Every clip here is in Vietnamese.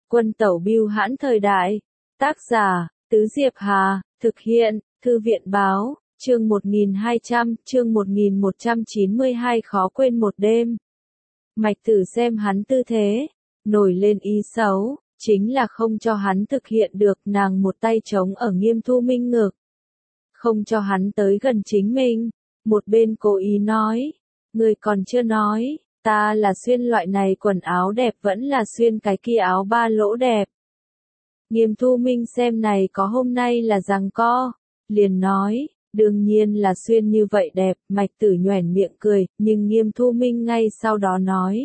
Quân tẩu bưu hãn thời đại. Tác giả, Tứ Diệp Hà, thực hiện, Thư viện báo, chương 1200, chương 1192 khó quên một đêm. Mạch Tử xem hắn tư thế, nổi lên ý xấu, chính là không cho hắn thực hiện được, nàng một tay chống ở Nghiêm Thu Minh ngực. Không cho hắn tới gần chính mình, một bên cố ý nói, người còn chưa nói, ta là xuyên loại này quần áo đẹp vẫn là xuyên cái kia áo ba lỗ đẹp. Nghiêm Thu Minh xem này có hôm nay là giằng co, liền nói, đương nhiên là xuyên như vậy đẹp. Mạch Tử nhoẻn miệng cười, nhưng Nghiêm Thu Minh ngay sau đó nói,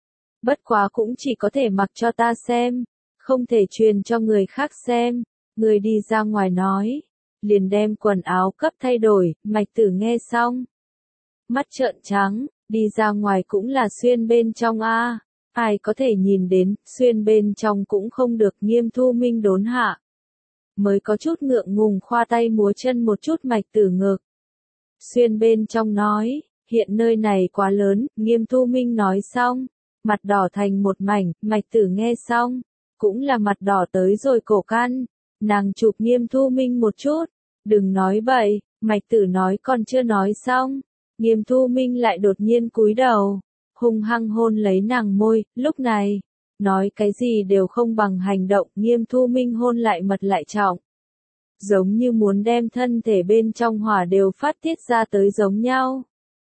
bất quá cũng chỉ có thể mặc cho ta xem, không thể truyền cho người khác xem. Người đi ra ngoài nói, liền đem quần áo cấp thay đổi. Mạch Tử nghe xong, mắt trợn trắng, đi ra ngoài cũng là xuyên bên trong a, ai có thể nhìn đến, xuyên bên trong cũng không được. Nghiêm Thu Minh đốn hạ, mới có chút ngượng ngùng khoa tay múa chân một chút Mạch Tử ngực. Xuyên bên trong nói, hiện nơi này quá lớn. Nghiêm Thu Minh nói xong, mặt đỏ thành một mảnh. Mạch Tử nghe xong, cũng là mặt đỏ tới rồi cổ căn. Nàng chụp Nghiêm Thu Minh một chút, đừng nói bậy. Mạch Tử nói còn chưa nói xong, Nghiêm Thu Minh lại đột nhiên cúi đầu, hung hăng hôn lấy nàng môi. Lúc này, nói cái gì đều không bằng hành động. Nghiêm Thu Minh hôn lại mật lại trọng, giống như muốn đem thân thể bên trong hỏa đều phát tiết ra tới giống nhau,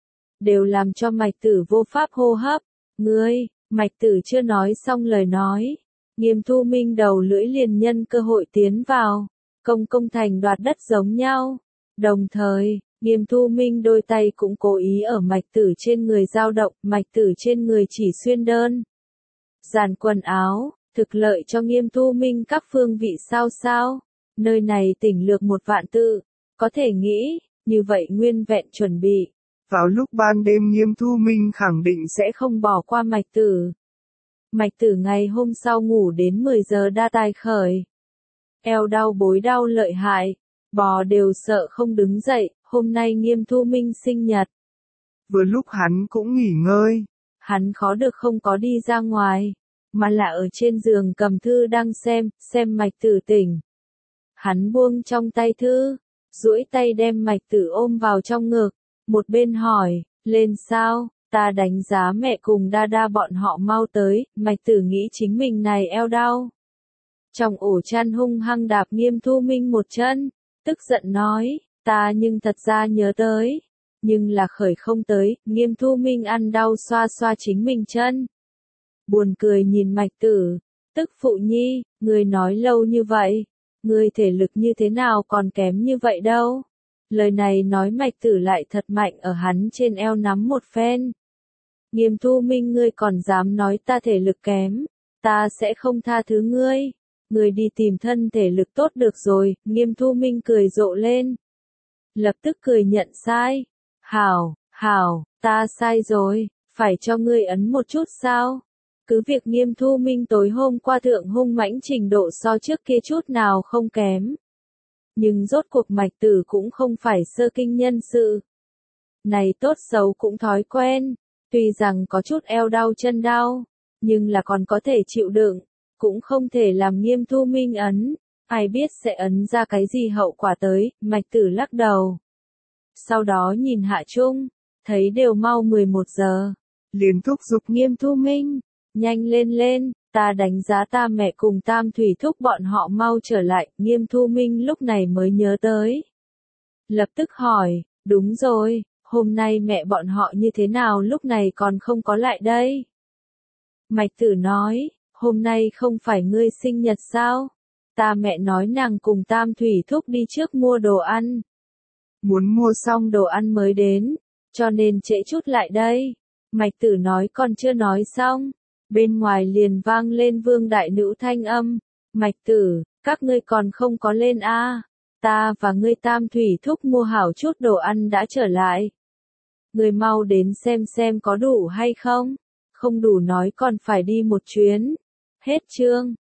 đều làm cho Mạch Tử vô pháp hô hấp. Ngươi, Mạch Tử chưa nói xong lời nói, Nghiêm Thu Minh đầu lưỡi liền nhân cơ hội tiến vào, công thành đoạt đất giống nhau. Đồng thời, Nghiêm Thu Minh đôi tay cũng cố ý ở Mạch Tử trên người dao động. Mạch Tử trên người chỉ xuyên đơn giản quần áo, thực lợi cho Nghiêm Thu Minh các phương vị sao. Nơi này tỉnh lược 1 vạn tự, có thể nghĩ, như vậy nguyên vẹn chuẩn bị. Vào lúc ban đêm Nghiêm Thu Minh khẳng định sẽ không bỏ qua Mạch Tử. Mạch Tử ngày hôm sau ngủ đến 10 giờ đa tài khởi. Eo đau bối đau lợi hại, bò đều sợ không đứng dậy. Hôm nay Nghiêm Thu Minh sinh nhật. Vừa lúc hắn cũng nghỉ ngơi. Hắn khó được không có đi ra ngoài, mà là ở trên giường cầm thư đang xem Mạch Tử tỉnh. Hắn buông trong tay thư, duỗi tay đem Mạch Tử ôm vào trong ngực, một bên hỏi, lên sao? Ta đánh giá mẹ cùng Đa bọn họ mau tới. Mạch Tử nghĩ chính mình này eo đau, trong ổ chăn hung hăng đạp Nghiêm Thu Minh một chân, tức giận nói, ta nhưng thật ra nhớ tới, nhưng là khởi không tới. Nghiêm Thu Minh ăn đau xoa xoa chính mình chân, buồn cười nhìn Mạch Tử, tức phụ nhi, người nói lâu như vậy, người thể lực như thế nào còn kém như vậy đâu. Lời này nói Mạch Tử lại thật mạnh ở hắn trên eo nắm một phen. Nghiêm Thu Minh, ngươi còn dám nói ta thể lực kém, ta sẽ không tha thứ ngươi. Ngươi đi tìm thân thể lực tốt được rồi. Nghiêm Thu Minh cười rộ lên, lập tức cười nhận sai. Hảo, ta sai rồi, phải cho ngươi ấn một chút sao? Cứ việc Nghiêm Thu Minh tối hôm qua thượng hung mãnh trình độ so trước kia chút nào không kém, nhưng rốt cuộc Mạch Tử cũng không phải sơ kinh nhân sự. Này tốt xấu cũng thói quen, tuy rằng có chút eo đau chân đau, nhưng là còn có thể chịu đựng, cũng không thể làm Nghiêm Thu Minh ấn, ai biết sẽ ấn ra cái gì hậu quả tới. Mạch Tử lắc đầu, sau đó nhìn hạ chung, thấy đều mau 11 giờ, liền thúc giục Nghiêm Thu Minh, nhanh lên, ta đánh giá ta mẹ cùng Tam Thủy thúc bọn họ mau trở lại. Nghiêm Thu Minh lúc này mới nhớ tới, lập tức hỏi, đúng rồi, hôm nay mẹ bọn họ như thế nào lúc này còn không có lại đây? Mạch Tử nói, hôm nay không phải ngươi sinh nhật sao? Ta mẹ nói nàng cùng Tam Thủy thúc đi trước mua đồ ăn, muốn mua xong đồ ăn mới đến, cho nên trễ chút lại đây. Mạch Tử nói còn chưa nói xong, bên ngoài liền vang lên Vương đại nữ thanh âm, Mạch Tử, các ngươi còn không có lên a? Ta và ngươi Tam Thủy thúc mua hảo chút đồ ăn đã trở lại. Ngươi mau đến xem có đủ hay không, không đủ nói còn phải đi một chuyến. Hết chương.